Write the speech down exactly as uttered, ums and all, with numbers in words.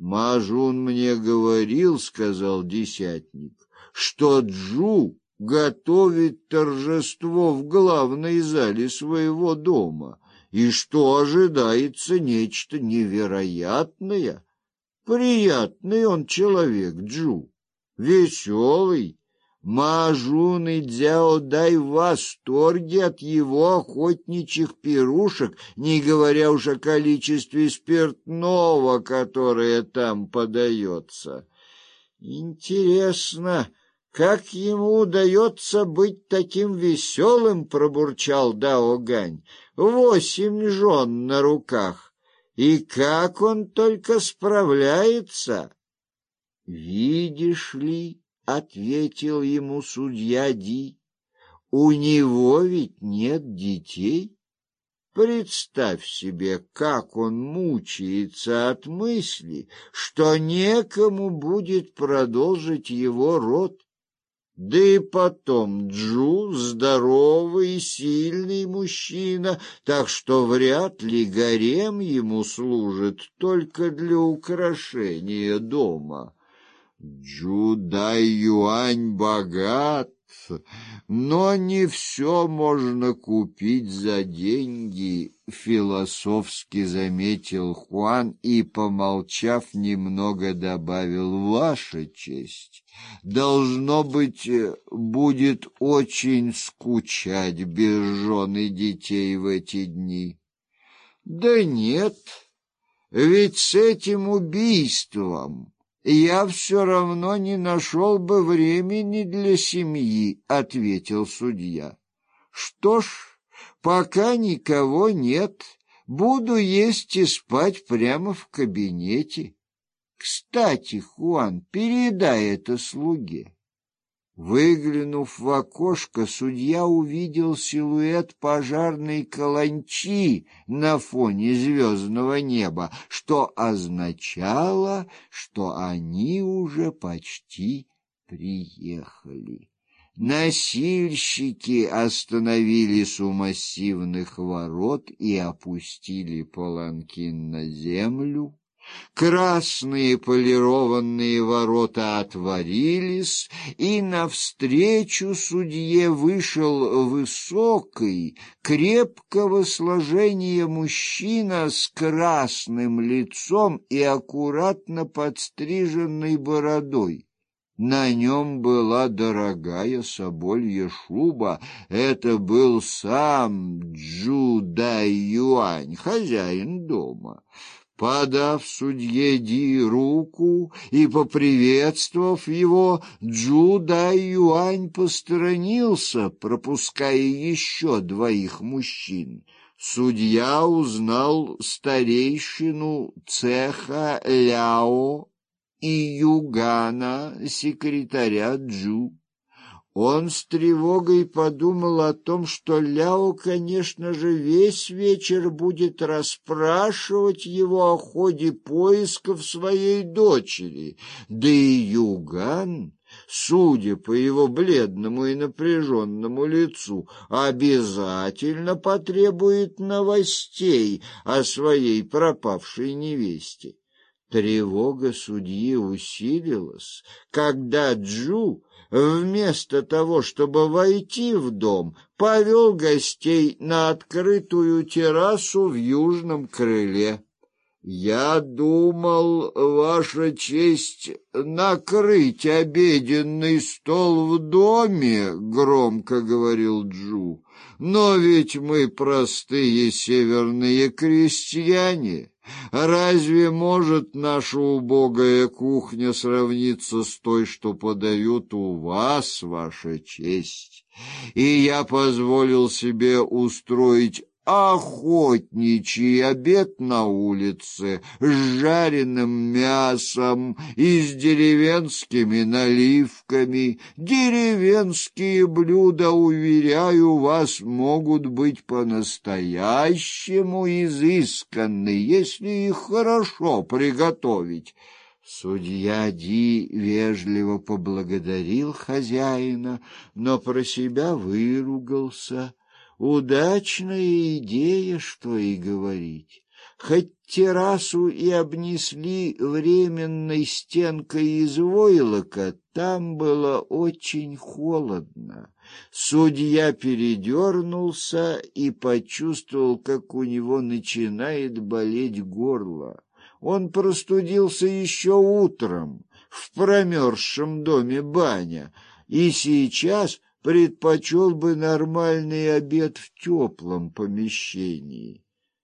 Мажун мне говорил, — сказал десятник, — что Джу готовит торжество в главной зале своего дома, и что ожидается нечто невероятное. Приятный он человек, Джу, веселый. Мажун и Дзяо Дай в восторге от его охотничьих пирушек, не говоря уж о количестве спиртного, которое там подается. Интересно, как ему удается быть таким веселым, — пробурчал Дао Гань. Восемь жен на руках. И как он только справляется? Видишь ли, — ответил ему судья Ди, — у него ведь нет детей. Представь себе, как он мучается от мысли, что некому будет продолжить его род. Да и потом Джу здоровый и сильный мужчина, так что вряд ли гарем ему служит только для украшения дома. Джу Дай Юань богат, но не все можно купить за деньги, — философски заметил Хуан и, помолчав немного, добавил: ваша честь, должно быть, будет очень скучать без жен и детей в эти дни. Да нет, ведь с этим убийством я все равно не нашел бы времени для семьи, — ответил судья. Что ж, пока никого нет, буду есть и спать прямо в кабинете. Кстати, Хуан, передай это слуге. Выглянув в окошко, судья увидел силуэт пожарной каланчи на фоне звездного неба, что означало, что они уже почти приехали. Носильщики остановились у массивных ворот и опустили паланкин на землю. Красные полированные ворота отворились, и навстречу судье вышел высокий, крепкого сложения мужчина с красным лицом и аккуратно подстриженной бородой. На нем была дорогая соболья шуба. Это был сам Джу Дай Юань, хозяин дома. Подав судье Ди руку и поприветствовав его, Джу Дай Юань посторонился, пропуская еще двоих мужчин. Судья узнал старейшину цеха Ляо и Югана, секретаря Джу. Он с тревогой подумал о том, что Ляо, конечно же, весь вечер будет расспрашивать его о ходе поисков своей дочери, да и Юган, судя по его бледному и напряженному лицу, обязательно потребует новостей о своей пропавшей невесте. Тревога судьи усилилась, когда Джу, вместо того, чтобы войти в дом, повел гостей на открытую террасу в южном крыле. «Я думал, ваша честь, накрыть обеденный стол в доме», — громко говорил Джу, — «но ведь мы простые северные крестьяне. Разве может наша убогая кухня сравниться с той, что подают у вас, ваша честь? И я позволил себе устроить охотничий обед на улице с жареным мясом и с деревенскими наливками. Деревенские блюда, уверяю вас, могут быть по-настоящему изысканны, если их хорошо приготовить». Судья Ди вежливо поблагодарил хозяина, но про себя выругался. Удачная идея, что и говорить. Хоть террасу и обнесли временной стенкой из войлока, там было очень холодно. Судья передернулся и почувствовал, как у него начинает болеть горло. Он простудился еще утром в промерзшем доме баня, и сейчас предпочел бы нормальный обед в теплом помещении.